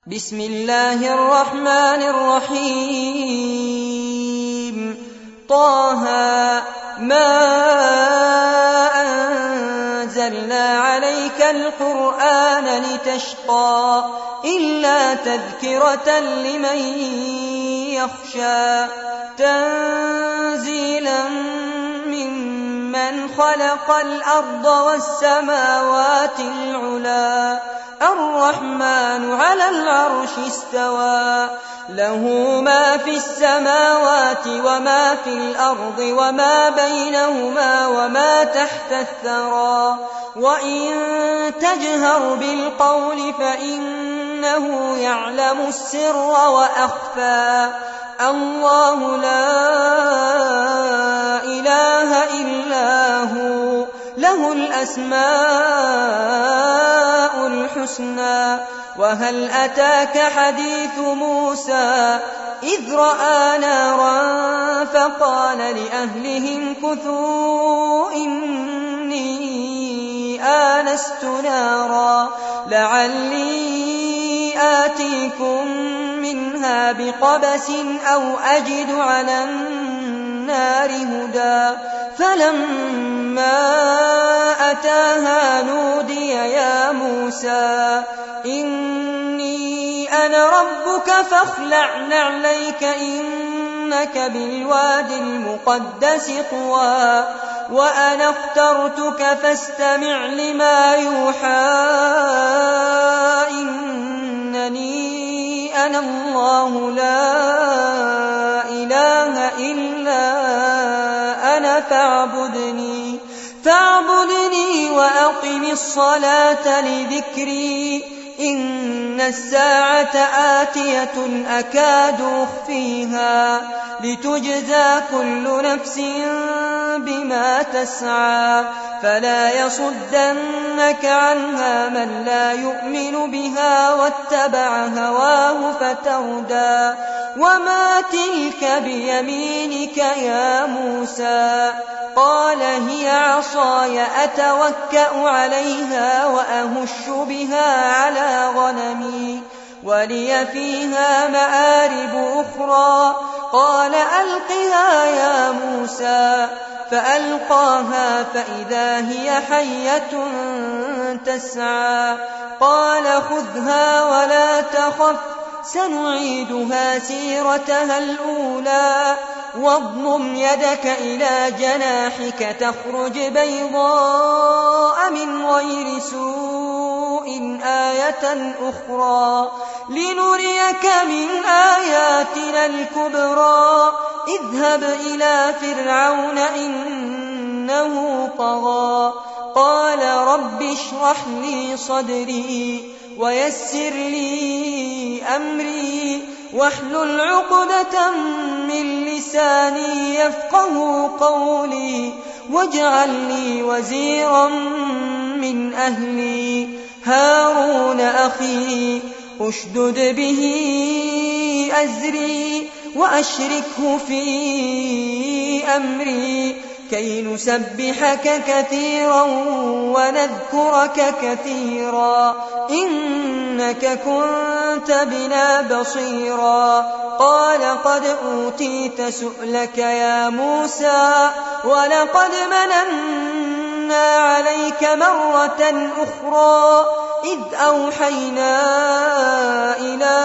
بسم الله الرحمن الرحيم طه ما أنزلنا عليك القرآن لتشقى إلا تذكرة لمن يخشى تنزيلا ممن خلق الأرض والسماوات العلى الرحمن على العرش استوى له ما في السماوات وما في الأرض وما بينهما وما تحت الثرى وإن تجهر بالقول فإنه يعلم السر وأخفى الله لا إله إلا هو له الأسماء الحسنى وهل أتاك حديث موسى إذ رأى نارا فقال لأهلهم كثوا إني آنست نارا لعلي آتيكم منها بقبس أو أجد على النار هدى فلما أتاها نودي يا موسى إني أنا ربك فاخلع نعليك إنك بالواد المقدس طوى وأنا اخترتك فاستمع لما يوحى إنني أنا الله لا إله إلا أنا فاعبدني وأقم الصلاة لذكري إن الساعة آتية أكاد أخفيها لتجزى كل نفس بما تسعى فلا يصدنك عنها من لا يؤمن بها واتبع هواه فتردى وما تلك بيمينك يا موسى قال هي عصاي أتوكأ عليها وأهش بها على غنمي ولي فيها مآرب أخرى قال ألقها يا موسى فألقاها فإذا هي حية تسعى قال خذها ولا تخف سنعيدها سيرتها الأولى واضمم يدك إلى جناحك تخرج بيضاء من غير سوء آية أخرى لنريك من آياتنا الكبرى اذهب إلى فرعون إنه طغى قال رب اشرح لي صدري ويسر لي أمري واحلل عقدة من لساني يفقه قولي واجعل لي وزيرا من أهلي هارون أخي اشدد به أزري وأشركه في أمري كي نسبحك كثيرا ونذكرك كثيرا إنك كنت بنا بصيرا قال قد أوتيت سؤلك يا موسى ولقد مننا عليك مرة أخرى إذ أوحينا إلى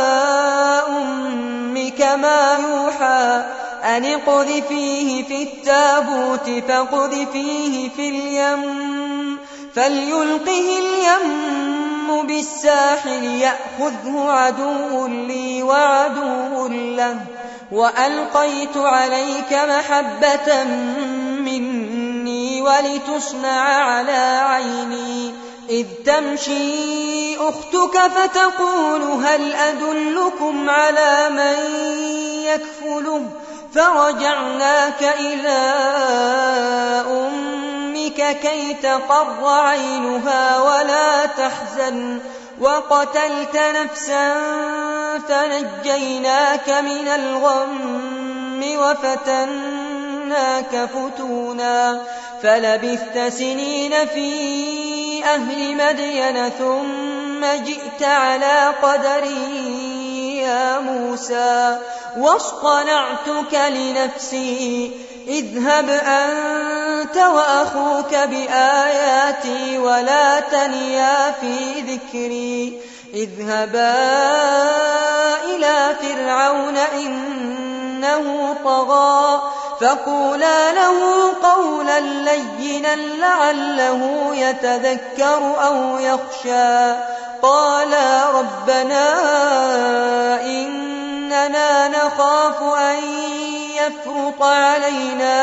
أمك ما يوحى أن اقذفيه في التابوت فاقذفيه في اليم فليلقه اليم بالساحل يأخذه عدو لي وعدو له وألقيت عليك محبة مني ولتصنع على عيني إذ تمشي أختك فتقول هل أدلكم على من يكفله فرجعناك إلى أمك كي تقر عينها ولا تحزن وقتلت نفسا فنجيناك من الغم وفتناك فتونا فلبثت سنين في أهل مدين ثم ثم جئت على قدري يا موسى واصطنعتك لنفسي اذهب أنت وأخوك بآياتي ولا تنيا في ذكري اذهبا إلى فرعون إنه طغى فقولا له قولا لينا لعله يتذكر أو يخشى قالا ربنا إننا نخاف أن يفرط علينا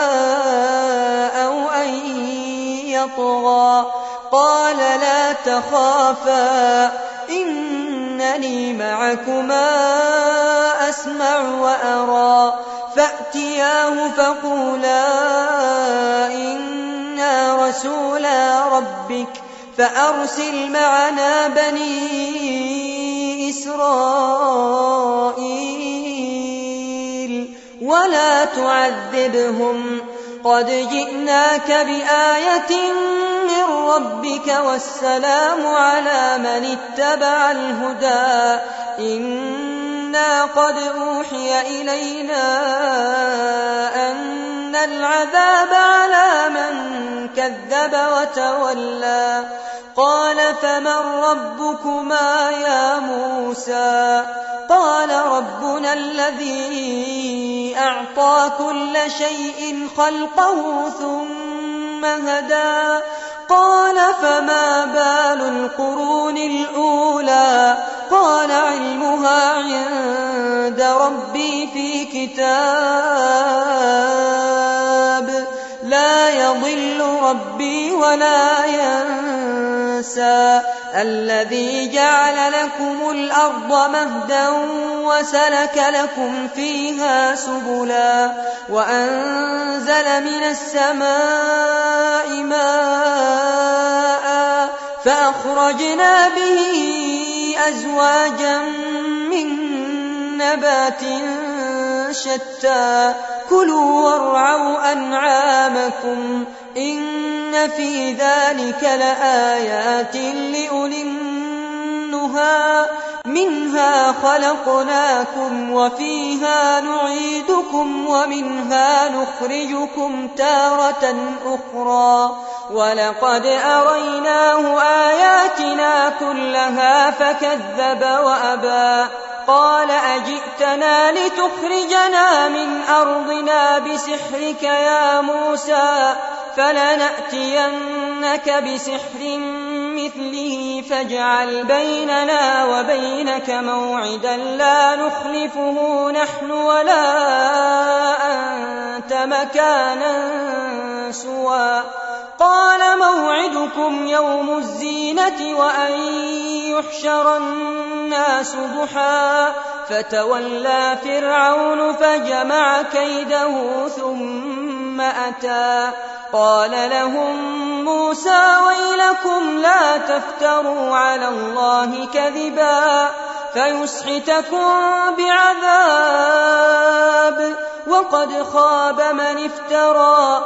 أو أن يطغى قال لا تخافا إنني معكما أسمع وأرى فأتياه فقولا إنا رسولا ربك فأرسل معنا بني إسرائيل ولا تعذبهم قد جئناك بآية من ربك والسلام على من اتبع الهدى إنا قد أوحي إلينا أن العذاب على من كذب وتولى قال فمن ربكما يا موسى قال ربنا الذي أعطى كل شيء خلقه ثم هدى قال فما بال القرون الأولى قال علمها عند ربي في كتاب لا يضل ربي ولا ينسى الذي جعل لكم الأرض مهدا وسلك لكم فيها سبلا وأنزل من السماء ماء فأخرجنا به أزواجا من نبات شتى كلوا وارعوا أنعامكم إن في ذلك لآيات لأولي النهى منها خلقناكم وفيها نعيدكم ومنها نخرجكم تارة أخرى ولقد أريناه آياتنا كلها فكذب وأبى قال أجئتنا لتخرجنا من أرضنا بسحرك يا موسى فلنأتينك بسحر مثله فاجعل بيننا وبينك موعدا لا نخلفه نحن ولا أنت مكانا سوى قال موعدكم يوم الزينة وأن يحشر الناس ضحى فتولى فرعون فجمع كيده ثم أتى قال لهم موسى ويلكم لا تفتروا على الله كذبا فيسحتكم بعذاب وقد خاب من افترى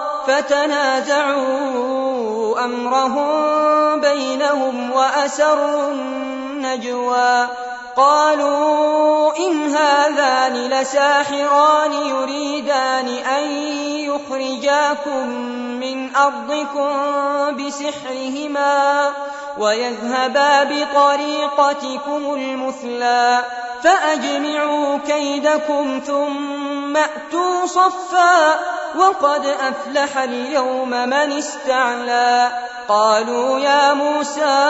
فتنازعوا أمرهم بينهم وأسروا النجوى قالوا إن هذان لساحران يريدان أن يخرجاكم من أرضكم بسحرهما ويذهبا بطريقتكم المثلى فأجمعوا كيدكم ثم أتوا صفا وقد أفلح اليوم من استعلى قالوا يا موسى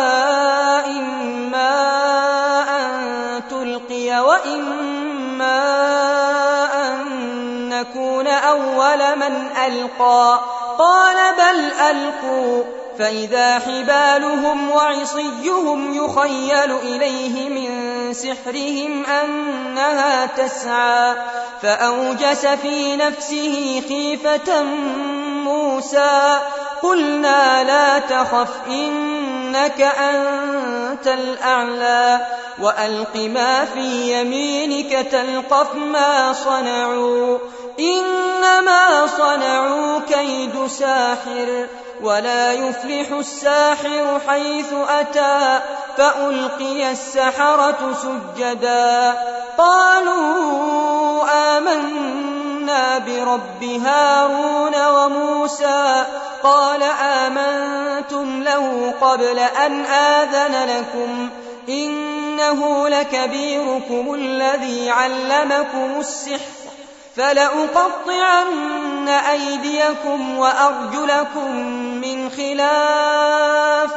إما أن تلقي وإما أن نكون أول من ألقى قال بل ألقوا فإذا حبالهم وعصيهم يخيل إليه من سحرهم أنها تسعى فأوجس في نفسه خيفة موسى قلنا لا تخف إنك أنت الأعلى وألق ما في يمينك تلقف ما صنعوا إنما صنعوا كيد ساحر ولا يفلح الساحر حيث أتى فألقي السحرة سجدا قالوا آمنا برب هارون وموسى قال آمنتم له قبل أن آذن لكم إنه لكبيركم الذي علمكم السحر فلأقطعن أيديكم وأرجلكم من خلاف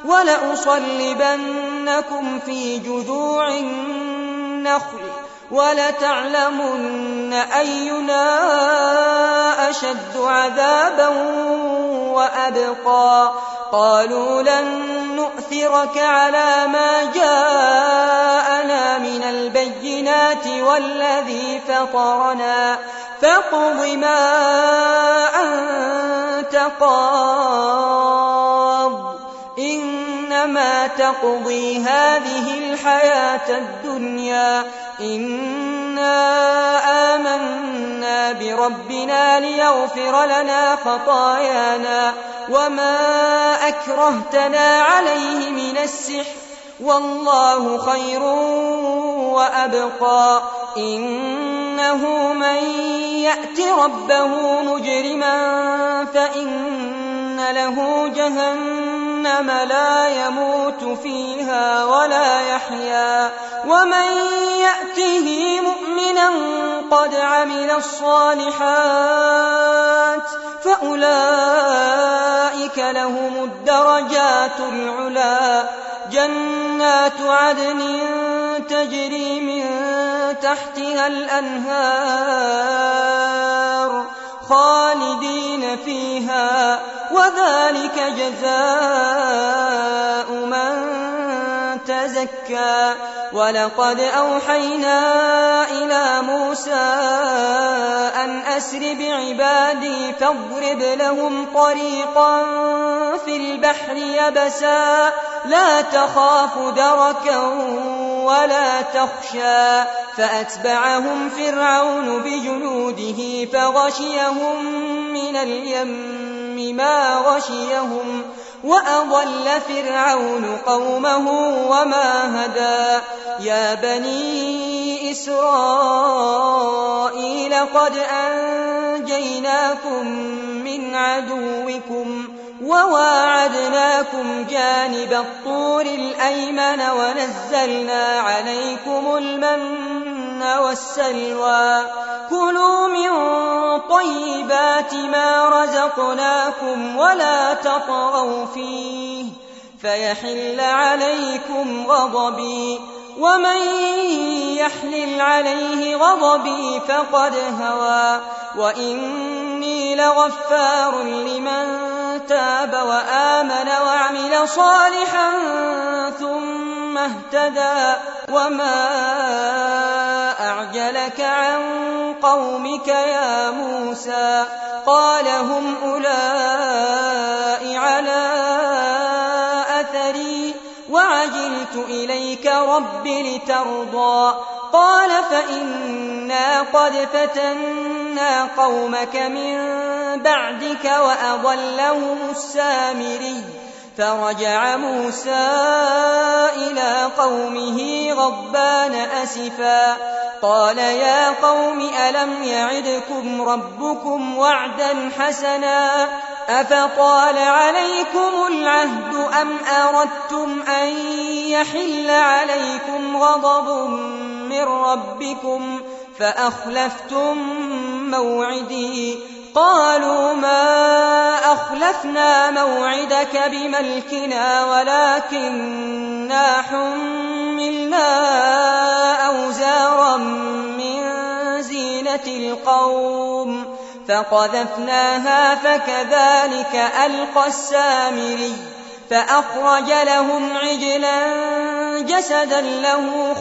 ولأصلبنكم في جذوع النخل ولتعلمن أينا أشد عذابا وأبقى قالوا لن نؤثرك على ما جاءنا من البينات والذي فطرنا فاقض ما أنت قاض إنما تقضي هذه الحياة الدنيا إنا آمنا بربنا ليغفر لنا خطايانا وما أكرهتنا عليه من السحر والله خير وأبقى إنه من يأت ربه مجرما فإن له جهنم لا يموت فيها ولا يحيا ومن يأته مؤمنا قد عمل الصالحات فأولئك لهم الدرجات العلا جنات عدن تجري من تحتها الأنهار خالدين فيها وذلك جزاء من تزكى ولقد أوحينا إلى موسى أن أسر بعبادي فاضرب لهم طريقا في البحر يبسا لا تخاف دركا ولا تخشى فأتبعهم فرعون بجنوده فغشيهم من اليم ما غشيهم وأضل فرعون قومه وما هدى يا بني إسرائيل قد أنجيناكم من عدوكم وواعدناكم جانب الطور الأيمن ونزلنا عليكم المن والسلوى كلوا من طيبات ما رزقناكم ولا تطغوا فيه فيحل عليكم غضبي ومن يحلل عليه غضبي فقد هوى وإني لغفار لمن تاب وآمن وعمل صالحا ثم اهتدى وما أعجلك عن قومك يا موسى قال هم أولئك على أثري وعجلت إليك رب لترضى قال فإنا قد فتنا قومك من بعدك وأضلهم السامري فرجع موسى إلى قومه غضبان أسفا قال يا قوم ألم يعدكم ربكم وعدا حسنا أفطال عليكم العهد أم أردتم أن يحل عليكم غضب من ربكم فأخلفتم موعدي قالوا ما أخلفنا موعدك بملكنا ولكننا حملنا أوزارا من زينة القوم فقذفناها فكذلك ألقى السامري فأخرج لهم عجلا جسدا له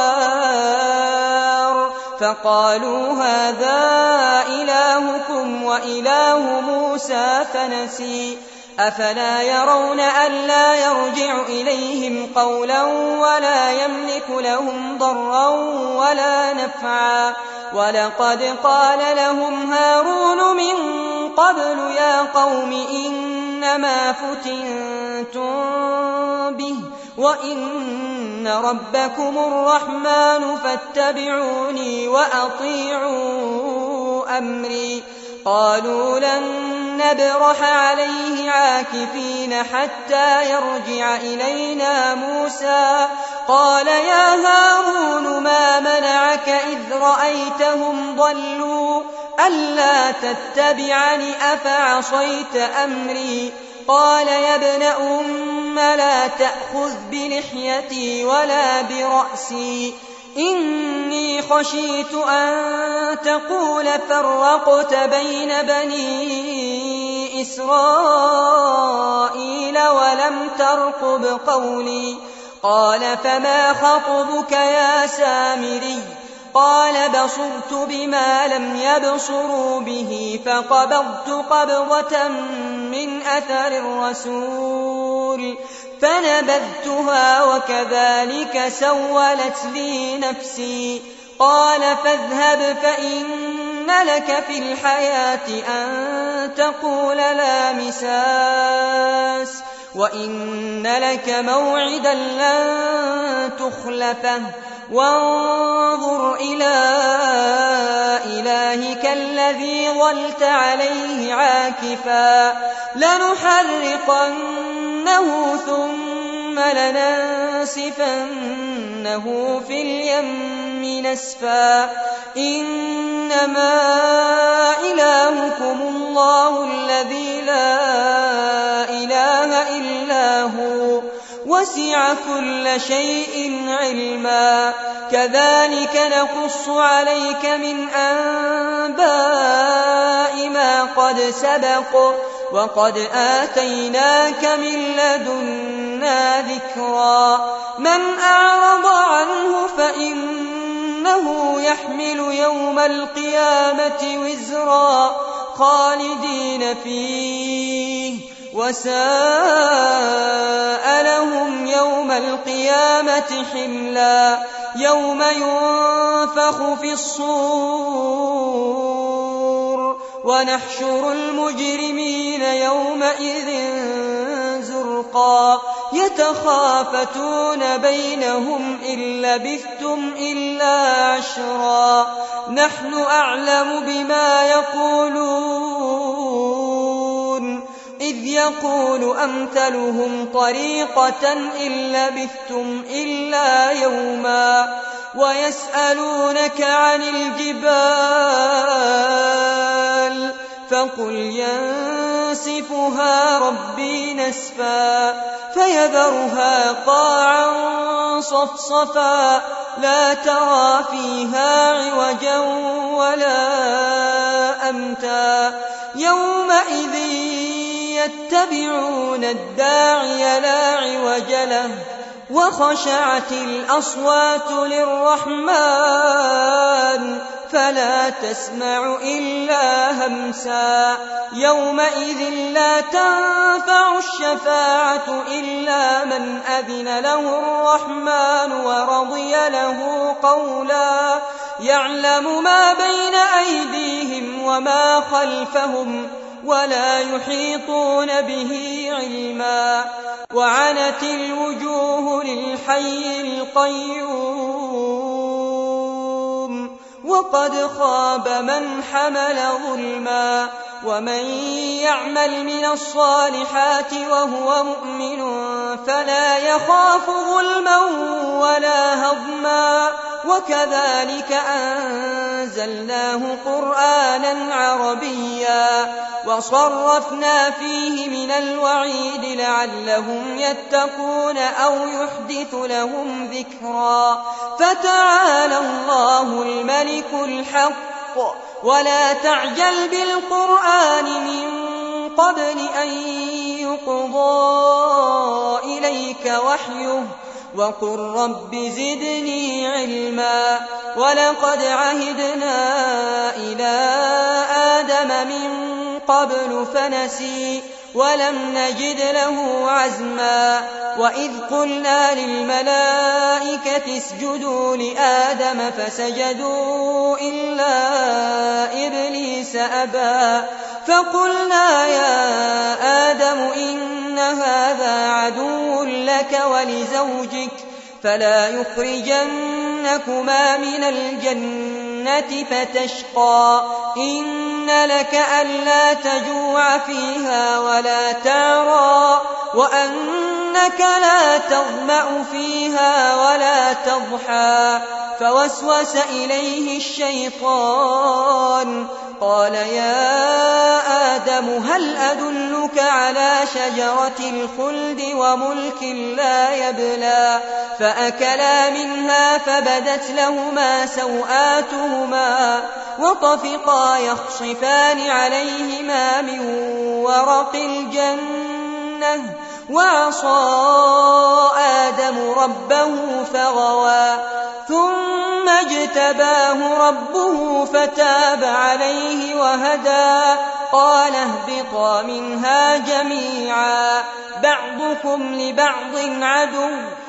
خوار فقالوا هذا إلهكم وإله موسى فنسي أفلا يرون ألا يرجع إليهم قولا ولا يملك لهم ضرا ولا نفعا ولقد قال لهم هارون من قبل يا قوم إنما فتنتم به وإن ربكم الرحمن فاتبعوني وأطيعوا أمري قالوا لن نبرح عليه عاكفين حتى يرجع إلينا موسى قال يا هارون ما منعك إذ رأيتهم ضلوا ألا تتبعني أفعصيت أمري قال يا ابن أم لا تأخذ بلحيتي ولا برأسي إني خشيت أن تقول فرقت بين بني إسرائيل ولم ترقب قولي قال فما خطبك يا سامري قال بصرت بما لم يبصروا به فقبضت قبضة من أثر الرسول فنبذتها وكذلك سولت لي نفسي قال فاذهب فإن لك في الحياة أن تقول لا مساس وإن لك موعدا لن تخلفه وانظر إلى إلهك الذي ظلت عليه عاكفا لنحرقنه ثم لننسفنه في اليم نسفا إنما إلهكم الله الذي لا إله إلا هو وسع كل شيء علما كذلك نقص عليك من أنباء ما قد سبق وقد آتيناك من لدنا ذكرا من أعرض عنه فإنه يحمل يوم القيامة وزرا خالدين فيه وساء لهم يوم القيامة حملا يوم ينفخ في الصور ونحشر المجرمين يومئذ زرقا يتخافتون بينهم إن لبثتم إلا عشرا نحن أعلم بما يقولون إذ يقول أمثلهم طريقة إن لبثتم إلا يوما ويسألونك عن الجبال فقل ينسفها ربي نسفا فيذرها قاعا صفصفا لا ترى فيها عوجا ولا أمتا يومئذ يتبعون الداعي لا عوج له وخشعت الأصوات للرحمن فلا تسمع إلا همسا يومئذ لا تنفع الشفاعة إلا من أذن له الرحمن ورضي له قولا يعلم ما بين أيديهم وما خلفهم ولا يحيطون به علما وعنت الوجوه للحي القيوم وقد خاب من حمل ظلما ومن يعمل من الصالحات وهو مؤمن فلا يخاف ظلما ولا هضما وكذلك أنزلناه قرآنا عربيا وصرفنا فيه من الوعيد لعلهم يتقون أو يحدث لهم ذكرا فتعالى الله الملك الحق ولا تعجل بالقرآن من قبل أن يقضى إليك وحيه وقل رب زدني علما ولقد عهدنا إلى آدم من قبل فنسي ولم نجد له عزما وإذ قلنا للملائكة اسجدوا لآدم فسجدوا إلا إبليس أبى فقلنا يا آدم إن هذا عدو لك ولزوجك فلا يخرجنكما من الجنة فتشقى إن لك ألا تجوع فيها ولا تعرى وأنك لا تظمأ فيها ولا تضحى فوسوس إليه الشيطان قال يا آدم هل أدلك على شجرة الخلد وملك لا يبلى فأكلا منها فبدت لهما سوآتهما وطفقا يخصفان عليهما من ورق الجنة وعصى آدم ربه فغوى ثم اجتباه ربه فتاب عليه وهدى قال اهبطا منها جميعا بعضكم لبعض عدو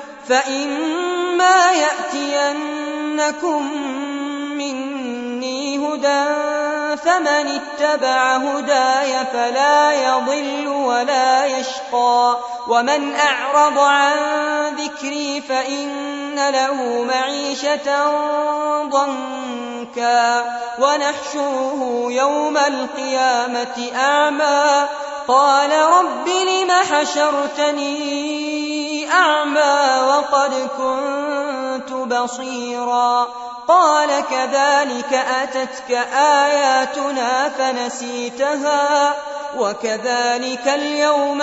فإما يأتينكم مني هدى فمن اتبع هداي فلا يضل ولا يشقى ومن أعرض عن ذكري فإن له معيشة ضنكا ونحشره يوم القيامة أعمى قال رب لم حشرتني أعمى وقد كنت بصيرا قال كذلك أتتك آياتنا فنسيتها وكذلك اليوم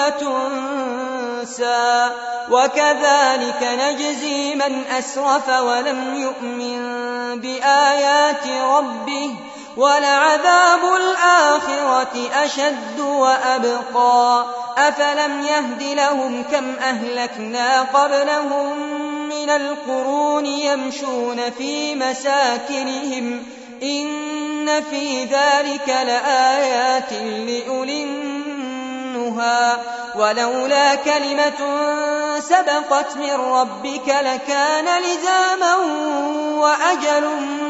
تنسى وكذلك نجزي من أسرف ولم يؤمن بآيات ربه ولعذاب الآخرة أشد وأبقى أفلم يهد لهم كم أهلكنا قبلهم من القرون يمشون في مساكنهم إن في ذلك لآيات لأولي النهى ولولا كلمة سبقت من ربك لكان لزاما وأجل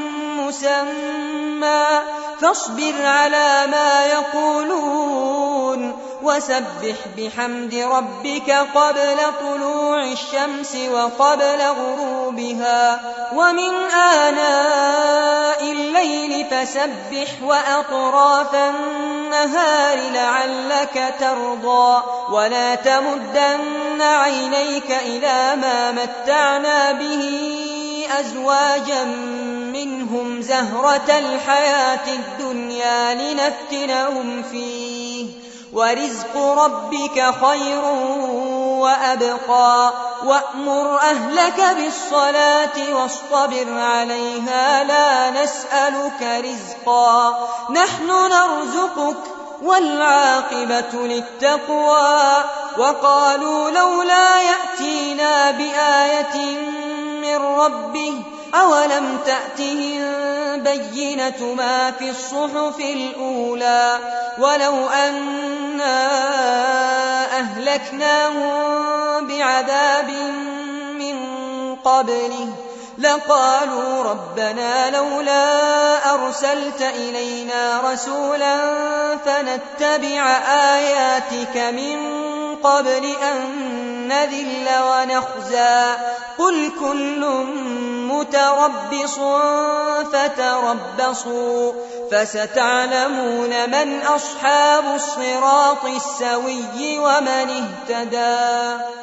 مسمى فاصبر على ما يقولون وسبح بحمد ربك قبل طلوع الشمس وقبل غروبها ومن آناء الليل فسبح وأطراف النهار لعلك ترضى ولا تمدن عينيك إلى ما متعنا به أزواجا منهم زهرة الحياة الدنيا لنفتنهم فيه ورزق ربك خير وأبقى وأمر أهلك بالصلاة واصطبر عليها لا نسألك رزقا نحن نرزقك والعاقبة للتقوى وقالوا لولا يأتينا بآية من ربه أولم تأتهم بينة ما في الصحف الأولى ولو أنا أهلكناهم بعذاب من قبله لقالوا ربنا لولا أرسلت إلينا رسولا فنتبع آياتك من قبل أن نذل ونخزى قل كل متربص فتربصوا فستعلمون من أصحاب الصراط السوي ومن اهتدى